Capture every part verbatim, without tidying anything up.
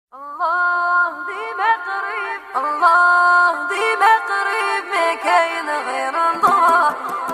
الله ديما قريب، الله ديما قريب، ما كاين غير الله.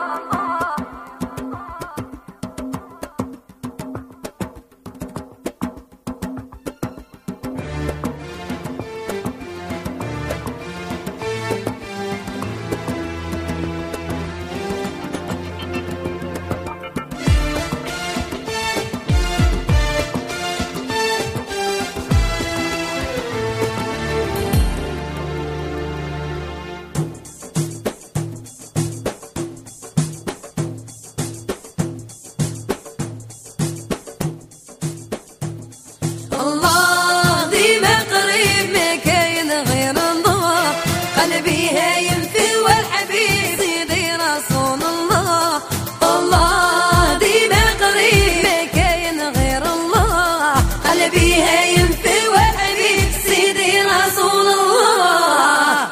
قلبي هايم في والحبيب سيدي رسول الله. الله ديما قريب، ما كاين غير الله. قلبي هايم في والحبيب سيدي رسول الله.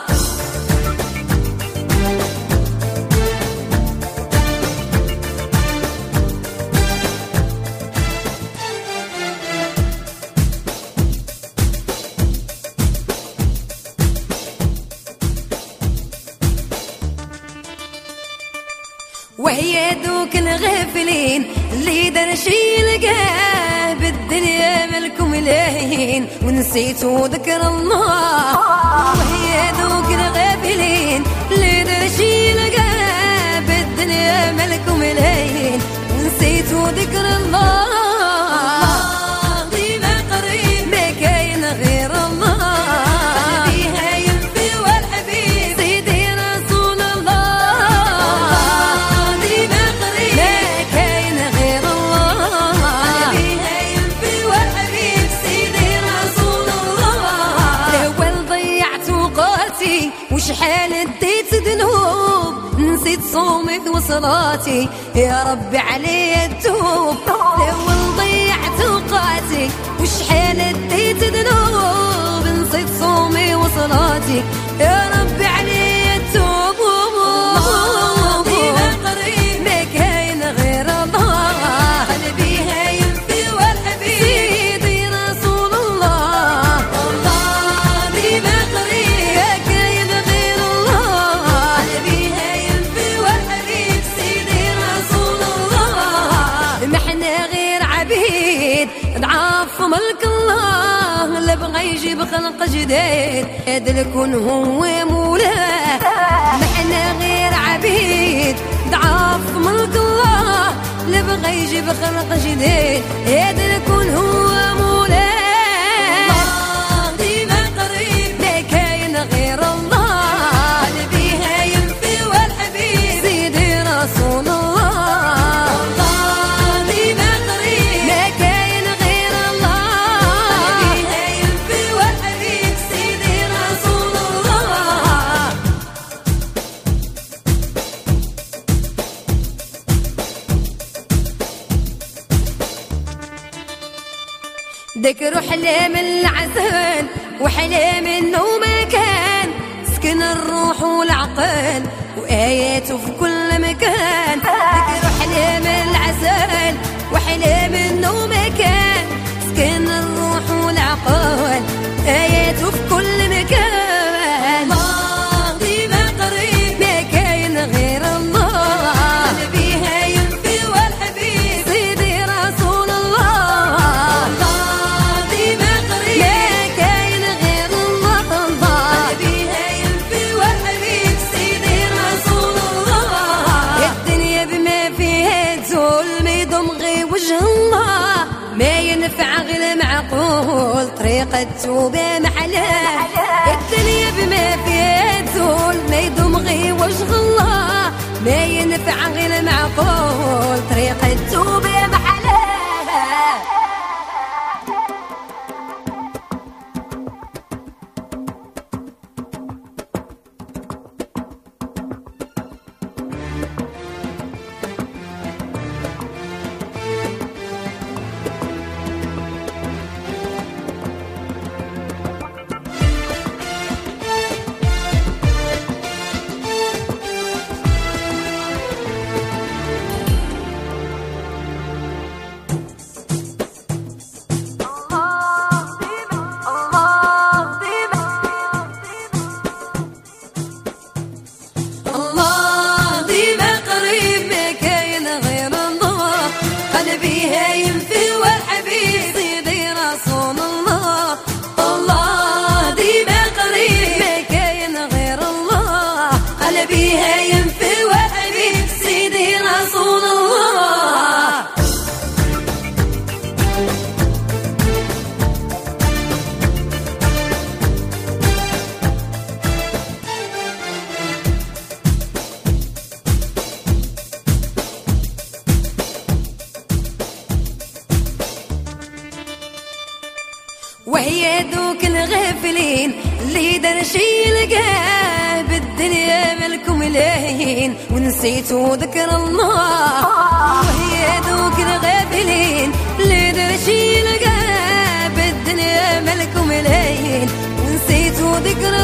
وهي دوك الغافلين اللي دار شي لقاه بالدنيا مالكم لاهين ونسيتوا ذكر الله. وهي دوك الغافلين اللي دار شي لقاه بالدنيا مالكم لاهين ونسيتوا ذكر الله. الله ديما قريب، ما كاين غير الله. وشحال اديت ذنوب نسيت صومي وصلاتي، يا ربي علي التوب. الاول ضيعت اوقاتي وشحال اديت ذنوب نسيت صومي وصلاتي، يا ربي علي التوب. الله ديما قريب، ما كاين غير الله. قلبي هايم في والحبيب سيدي رسول الله. الله ديما قريب، ما كاين غير الله. قلبي هايم في والحبيب سيدي رسول الله. ما احنا غير عبيد ضعاف ملك الله، لا بغى يجيب خلق جديد هذا الكون هو مولاه. ما احنا غير عبيد ضعاف ملك الله، لا بغى يجيب خلق جديد هذا الكون هو مولاه. الله ديما قريب، ما كاين غير الله. قلبي هايم في والحبيب سيدي رسول الله. الله ديما قريب، ما كاين غير الله. قلبي هايم في والحبيب سيدي رسول الله. ذكروا حلام العسل وحلام انه ما كان سكن الروح والعقل واياته في كل مكان. ذكروا حلام العسل وحلام انه ما كان سكن الروح والعقل اياته في كل مكان. الله ديما قريب، ما كاين غير الله. قلبي هايم في والحبيب سيدي رسول الله. الله ديما قريب، ما كاين غير الله. قلبي هايم في والحبيب سيدي رسول الله. الدنيا بما فيها تزول، ما يدوم غير وجه الله. ما ينفع غير معقول طريقة التوبة محلاه. الدنيا بما فيها تزول، ما يدوم غير وجه الله. ما ينفع غير معقول طريقة التوبة محلاه. وهي دوك الغافلين اللي دار شي يلقاه بالدنيا مالكم لاهين ونسيتوا ذكر الله. وهي دوك الغافلين اللي دار شي يلقاه بالدنيا مالكم لاهين ونسيتوا ذكر